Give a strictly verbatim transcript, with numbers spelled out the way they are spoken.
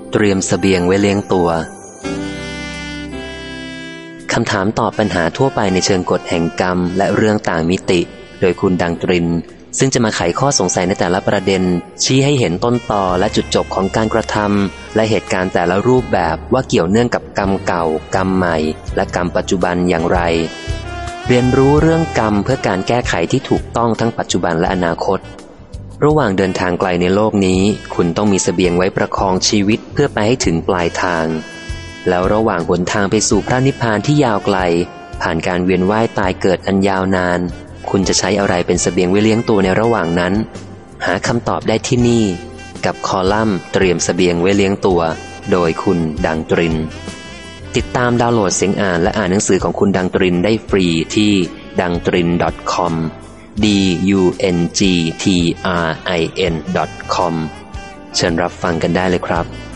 เตรียมเสบียงไว้เลี้ยงตัวคำถามตอบปัญหาทั่วไปในเชิงกฎแห่งกรรมและเรื่องต่างมิติโดยคุณดังตรินซึ่งจะมาไขข้อสงสัยในแต่ละประเด็นชี้ให้เห็นต้นตอและจุดจบของการกระทำและเหตุการณ์แต่ละรูปแบบว่าเกี่ยวเนื่องกับกรรมเก่ากรรมใหม่และกรรมปัจจุบันอย่างไรเรียนรู้เรื่องกรรมเพื่อการแก้ไขที่ถูกต้องทั้งปัจจุบันและอนาคตระหว่างเดินทางไกลในโลกนี้คุณต้องมีเสบียงไว้ประคองชีวิตเพื่อไปให้ถึงปลายทางแล้วระหว่างหนทางไปสู่พระนิพพานที่ยาวไกลผ่านการเวียนว่ายตายเกิดอันยาวนานคุณจะใช้อะไรเป็นเสบียงไว้เลี้ยงตัวในระหว่างนั้นหาคำตอบได้ที่นี่กับคอลัมน์เตรียมเสบียงไว้เลี้ยงตัวโดยคุณดังตรินติดตามดาวน์โหลดเสียงอ่านและอ่านหนังสือของคุณดังตรินได้ฟรีที่ ดังตริน ดอท คอม d u n g t r i n ดอท คอม เชิญรับฟังกันได้เลยครับ